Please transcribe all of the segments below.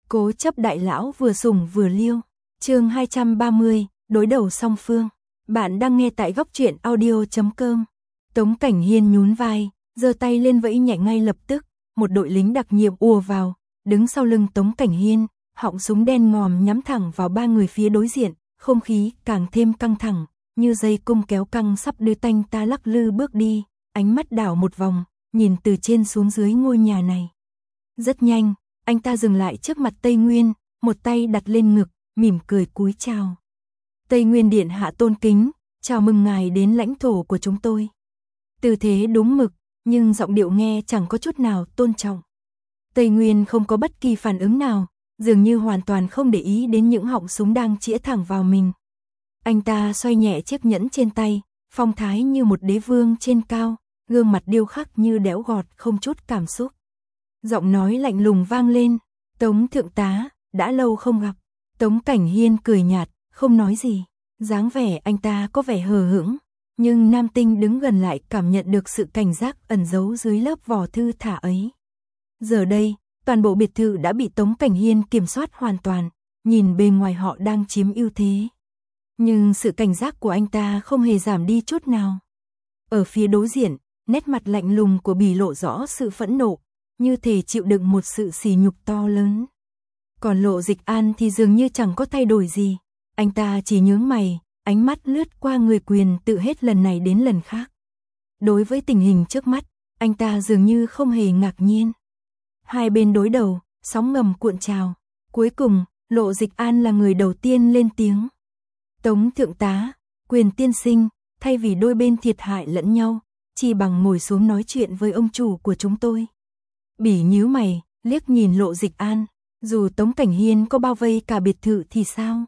Cố chấp đại lão vừa sủng vừa liêu. Chương 230, đối đầu song phương. Bạn đang nghe tại góc truyện audio.com. Tống Cảnh Hiên nhún vai, giơ tay lên vẫy nhẹ ngay lập tức, một đội lính đặc nhiệm ùa vào, đứng sau lưng Tống Cảnh Hiên, họng súng đen ngòm nhắm thẳng vào ba người phía đối diện, không khí càng thêm căng thẳng, như dây cung kéo căng sắp đưa tanh ta lắc lư bước đi, ánh mắt đảo một vòng, nhìn từ trên xuống dưới ngôi nhà này. Rất nhanh, anh ta dừng lại trước mặt Tây Nguyên, một tay đặt lên ngực, mỉm cười cúi chào. Tây Nguyên điện hạ tôn kính, chào mừng ngài đến lãnh thổ của chúng tôi. Tư thế đúng mực, nhưng giọng điệu nghe chẳng có chút nào tôn trọng. Tây Nguyên không có bất kỳ phản ứng nào, dường như hoàn toàn không để ý đến những họng súng đang chĩa thẳng vào mình. Anh ta xoay nhẹ chiếc nhẫn trên tay, phong thái như một đế vương trên cao, gương mặt điêu khắc như đẽo gọt không chút cảm xúc. Giọng nói lạnh lùng vang lên, Tống thượng tá, đã lâu không gặp. Tống Cảnh Hiên cười nhạt, không nói gì, dáng vẻ anh ta có vẻ hờ hững, nhưng Nam Tinh đứng gần lại cảm nhận được sự cảnh giác ẩn giấu dưới lớp vỏ thư thả ấy. Giờ đây, toàn bộ biệt thự đã bị Tống Cảnh Hiên kiểm soát hoàn toàn, nhìn bề ngoài họ đang chiếm ưu thế. Nhưng sự cảnh giác của anh ta không hề giảm đi chút nào. Ở phía đối diện, nét mặt lạnh lùng của Bỉ lộ rõ sự phẫn nộ, như thể chịu đựng một sự sỉ nhục to lớn. Còn Lộ Dịch An thì dường như chẳng có thay đổi gì, anh ta chỉ nhướng mày, ánh mắt lướt qua người quyền tự hết lần này đến lần khác. Đối với tình hình trước mắt, anh ta dường như không hề ngạc nhiên. Hai bên đối đầu, sóng ngầm cuộn trào, cuối cùng, Lộ Dịch An là người đầu tiên lên tiếng. Tống thượng tá, Quyền tiên sinh, thay vì đôi bên thiệt hại lẫn nhau, chỉ bằng ngồi xuống nói chuyện với ông chủ của chúng tôi. Bỉ nhíu mày, liếc nhìn Lộ Dịch An, dù Tống Cảnh Hiên có bao vây cả biệt thự thì sao?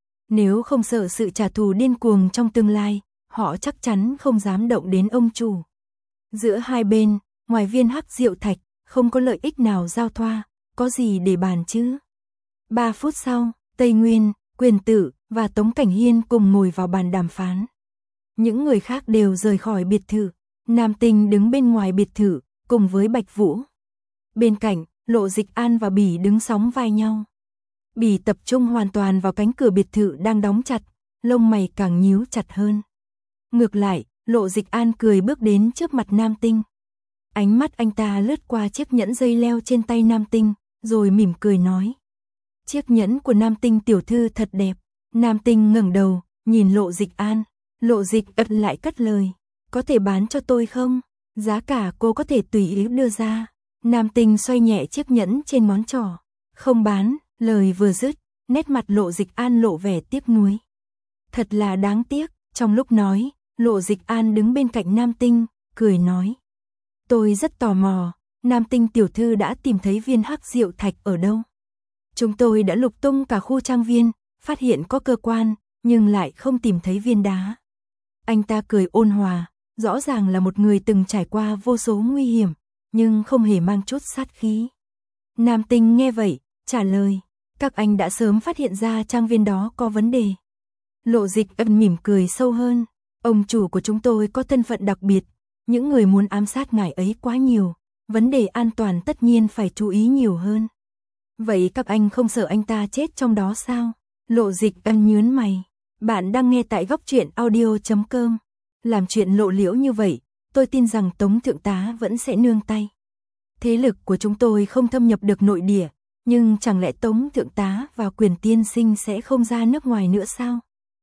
Nếu không sợ sự trả thù điên cuồng trong tương lai, họ chắc chắn không dám động đến ông chủ. Giữa hai bên, ngoài viên hắc diệu thạch, không có lợi ích nào giao thoa, có gì để bàn chứ? 3 phút sau, Tây Nguyên, Quyền Tử và Tống Cảnh Hiên cùng ngồi vào bàn đàm phán. Những người khác đều rời khỏi biệt thự, Nam Tinh đứng bên ngoài biệt thự, cùng với Bạch Vũ. Bên cạnh, Lộ Dịch An và Bỉ đứng sóng vai nhau. Bỉ tập trung hoàn toàn vào cánh cửa biệt thự đang đóng chặt, lông mày càng nhíu chặt hơn. Ngược lại, Lộ Dịch An cười bước đến trước mặt Nam Tinh. Ánh mắt anh ta lướt qua chiếc nhẫn dây leo trên tay Nam Tinh, rồi mỉm cười nói. Chiếc nhẫn của Nam Tinh tiểu thư thật đẹp. Nam Tinh ngẩng đầu, nhìn Lộ Dịch An. Lộ Dịch ật lại cất lời. Có thể bán cho tôi không? Giá cả cô có thể tùy ý đưa ra. Nam Tinh xoay nhẹ chiếc nhẫn trên ngón trỏ. Không bán, lời vừa dứt, nét mặt Lộ Dịch An lộ vẻ tiếc nuối. Thật là đáng tiếc, trong lúc nói, Lộ Dịch An đứng bên cạnh Nam Tinh, cười nói. Tôi rất tò mò, Nam Tinh tiểu thư đã tìm thấy viên hắc diệu thạch ở đâu? Chúng tôi đã lục tung cả khu trang viên, phát hiện có cơ quan, nhưng lại không tìm thấy viên đá. Anh ta cười ôn hòa, rõ ràng là một người từng trải qua vô số nguy hiểm, nhưng không hề mang chút sát khí. Nam Tinh nghe vậy, trả lời, các anh đã sớm phát hiện ra trang viên đó có vấn đề. Lộ Dịch Ân mỉm cười sâu hơn, ông chủ của chúng tôi có thân phận đặc biệt, những người muốn ám sát ngài ấy quá nhiều, vấn đề an toàn tất nhiên phải chú ý nhiều hơn. Vậy các anh không sợ anh ta chết trong đó sao? Lộ Dịch Ân nhướng mày, bạn đang nghe tại góc truyện audio.com. Làm chuyện lộ liễu như vậy, tôi tin rằng Tống thượng tá vẫn sẽ nương tay. Thế lực của chúng tôi không thâm nhập được nội địa, nhưng chẳng lẽ Tống thượng tá và Quyền tiên sinh sẽ không ra nước ngoài nữa sao?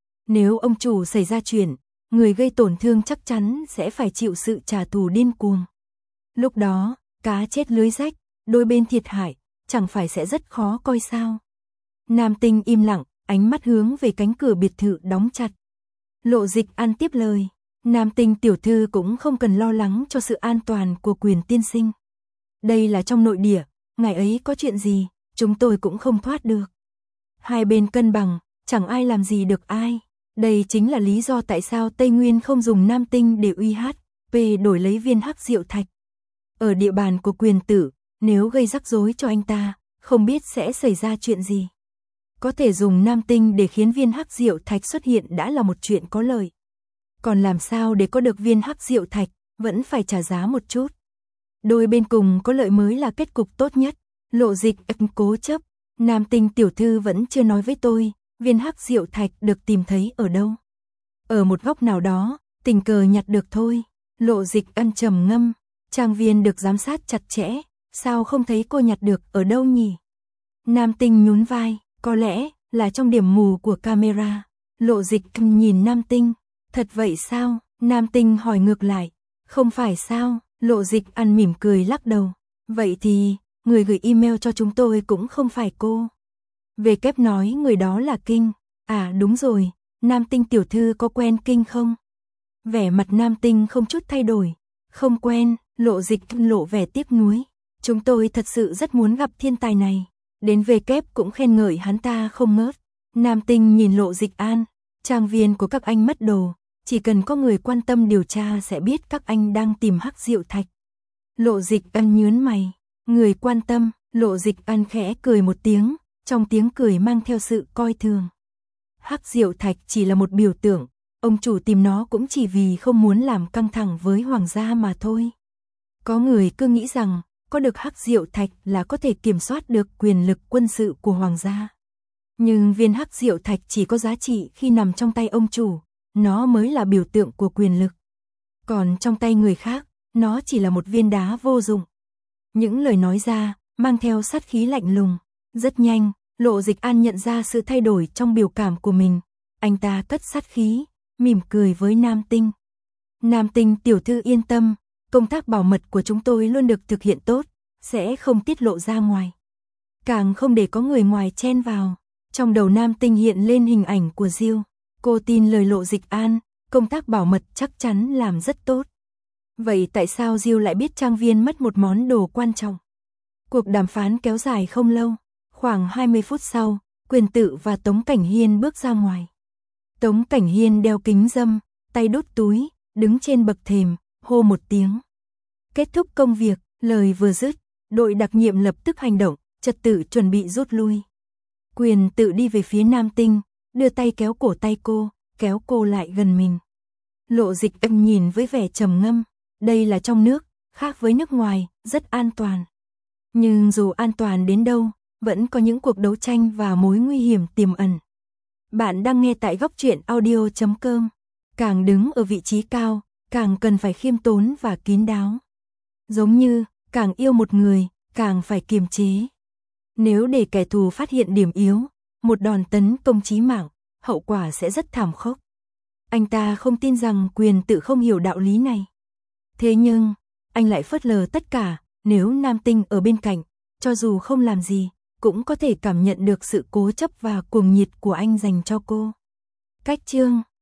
Nếu ông chủ xảy ra chuyện, người gây tổn thương chắc chắn sẽ phải chịu sự trả thù điên cuồng. Lúc đó, cá chết lưới rách, đôi bên thiệt hại, chẳng phải sẽ rất khó coi sao? Nam Tinh im lặng, ánh mắt hướng về cánh cửa biệt thự đóng chặt. Lộ Dịch An tiếp lời, Nam Tinh tiểu thư cũng không cần lo lắng cho sự an toàn của Quyền tiên sinh. Đây là trong nội địa, ngài ấy có chuyện gì, chúng tôi cũng không thoát được. Hai bên cân bằng, chẳng ai làm gì được ai. Đây chính là lý do tại sao Tây Nguyên không dùng Nam Tinh để uy hát, đổi lấy viên hắc diệu thạch. Ở địa bàn của Quyền tử, nếu gây rắc rối cho anh ta, không biết sẽ xảy ra chuyện gì. Có thể dùng Nam Tinh để khiến viên hắc diệu thạch xuất hiện đã là một chuyện có lợi. Còn làm sao để có được viên hắc diệu thạch, vẫn phải trả giá một chút. Đôi bên cùng có lợi mới là kết cục tốt nhất. Lộ Dịch cố chấp, Nam Tinh tiểu thư vẫn chưa nói với tôi, viên hắc diệu thạch được tìm thấy ở đâu. Ở một góc nào đó, tình cờ nhặt được thôi. Lộ Dịch Ân trầm ngâm, trang viên được giám sát chặt chẽ, sao không thấy cô nhặt được ở đâu nhỉ? Nam Tinh nhún vai, có lẽ là trong điểm mù của camera. Lộ Dịch Ân nhìn Nam Tinh, thật vậy sao? Nam Tinh hỏi ngược lại, không phải sao? Lộ Dịch Ân mỉm cười lắc đầu, vậy thì, người gửi email cho chúng tôi cũng không phải cô. Về kép nói người đó là Kinh, à đúng rồi, Nam Tinh tiểu thư có quen Kinh không? Vẻ mặt Nam Tinh không chút thay đổi, không quen. Lộ Dịch lộ vẻ tiếc nuối, chúng tôi thật sự rất muốn gặp thiên tài này, đến về kép cũng khen ngợi hắn ta không ngớt. Nam Tinh nhìn Lộ Dịch An, trang viên của các anh mất đồ, chỉ cần có người quan tâm điều tra sẽ biết các anh đang tìm hắc diệu thạch. Lộ Dịch An nhướng mày, người quan tâm. Lộ Dịch An khẽ cười một tiếng, trong tiếng cười mang theo sự coi thường. Hắc diệu thạch chỉ là một biểu tượng, ông chủ tìm nó cũng chỉ vì không muốn làm căng thẳng với hoàng gia mà thôi. Có người cứ nghĩ rằng, có được hắc diệu thạch là có thể kiểm soát được quyền lực quân sự của hoàng gia. Nhưng viên hắc diệu thạch chỉ có giá trị khi nằm trong tay ông chủ, nó mới là biểu tượng của quyền lực. Còn trong tay người khác, nó chỉ là một viên đá vô dụng. Những lời nói ra, mang theo sát khí lạnh lùng. Rất nhanh, Lộ Dịch An nhận ra sự thay đổi trong biểu cảm của mình. Anh ta cất sát khí, mỉm cười với Nam Tinh. Nam Tinh tiểu thư yên tâm, công tác bảo mật của chúng tôi luôn được thực hiện tốt, sẽ không tiết lộ ra ngoài. Càng không để có người ngoài chen vào. Trong đầu Nam Tinh hiện lên hình ảnh của Diêu. Cô tin lời Lộ Dịch An, công tác bảo mật chắc chắn làm rất tốt. Vậy tại sao Diêu lại biết trang viên mất một món đồ quan trọng? Cuộc đàm phán kéo dài không lâu. Khoảng 20 phút sau, Quyền Tự và Tống Cảnh Hiên bước ra ngoài. Tống Cảnh Hiên đeo kính râm, tay đút túi, đứng trên bậc thềm, hô một tiếng. Kết thúc công việc, lời vừa dứt, đội đặc nhiệm lập tức hành động, trật tự chuẩn bị rút lui. Quyền Tự đi về phía Nam Tinh, đưa tay kéo cổ tay cô, kéo cô lại gần mình. Lộ Dịch Ân nhìn với vẻ trầm ngâm, đây là trong nước, khác với nước ngoài, rất an toàn. Nhưng dù an toàn đến đâu, vẫn có những cuộc đấu tranh và mối nguy hiểm tiềm ẩn. Bạn đang nghe tại góc truyện audio.com. Càng đứng ở vị trí cao, càng cần phải khiêm tốn và kín đáo. Giống như, càng yêu một người, càng phải kiềm chế. Nếu để kẻ thù phát hiện điểm yếu, một đòn tấn công chí mạng, hậu quả sẽ rất thảm khốc. Anh ta không tin rằng Quyền Tự không hiểu đạo lý này. Thế nhưng, anh lại phớt lờ tất cả, nếu Nam Tinh ở bên cạnh, cho dù không làm gì, cũng có thể cảm nhận được sự cố chấp và cuồng nhiệt của anh dành cho cô. Cách chương